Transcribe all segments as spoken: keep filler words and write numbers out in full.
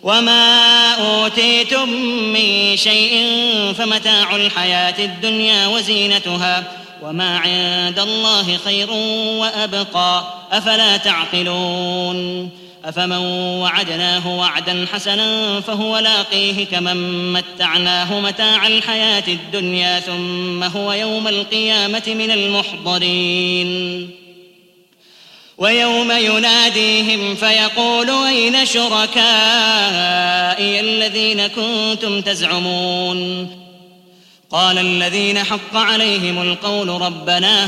وما أوتيتم من شيء فمتاع الحياة الدنيا وزينتها وما عند الله خير وأبقى أفلا تعقلون أفمن وعدناه وعدا حسنا فهو لاقيه كمن متعناه متاع الحياة الدنيا ثم هو يوم القيامة من المحضرين ويوم يناديهم فيقول أين شركائي الذين كنتم تزعمون قال الذين حق عليهم القول ربنا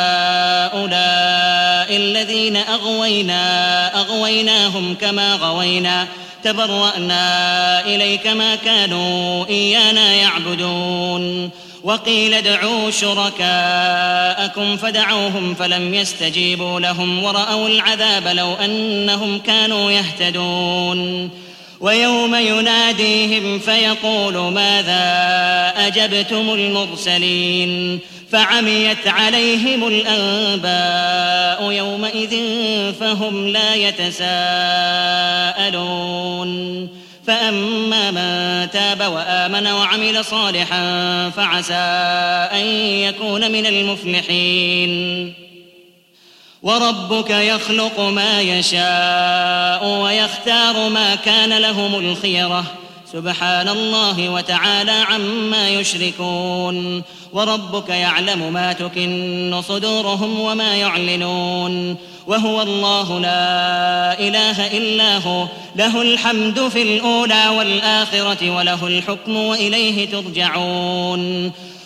هؤلاء الذين أغوينا أغويناهم كما غوينا تبرأنا إليك ما كانوا إيانا يعبدون وقيل ادعوا شركاءكم فدعوهم فلم يستجيبوا لهم ورأوا العذاب لو أنهم كانوا يهتدون ويوم يناديهم فيقول ماذا أجبتم المرسلين فعميت عليهم الأنباء يومئذ فهم لا يتساءلون فأما من تاب وآمن وعمل صالحا فعسى أن يكون من المفلحين وربك يخلق ما يشاء ويختار ما كان لهم الخيرة سبحان الله وتعالى عما يشركون وربك يعلم ما تكن صدورهم وما يعلنون وهو الله لا إله إلا هو له الحمد في الأولى والآخرة وله الحكم وإليه ترجعون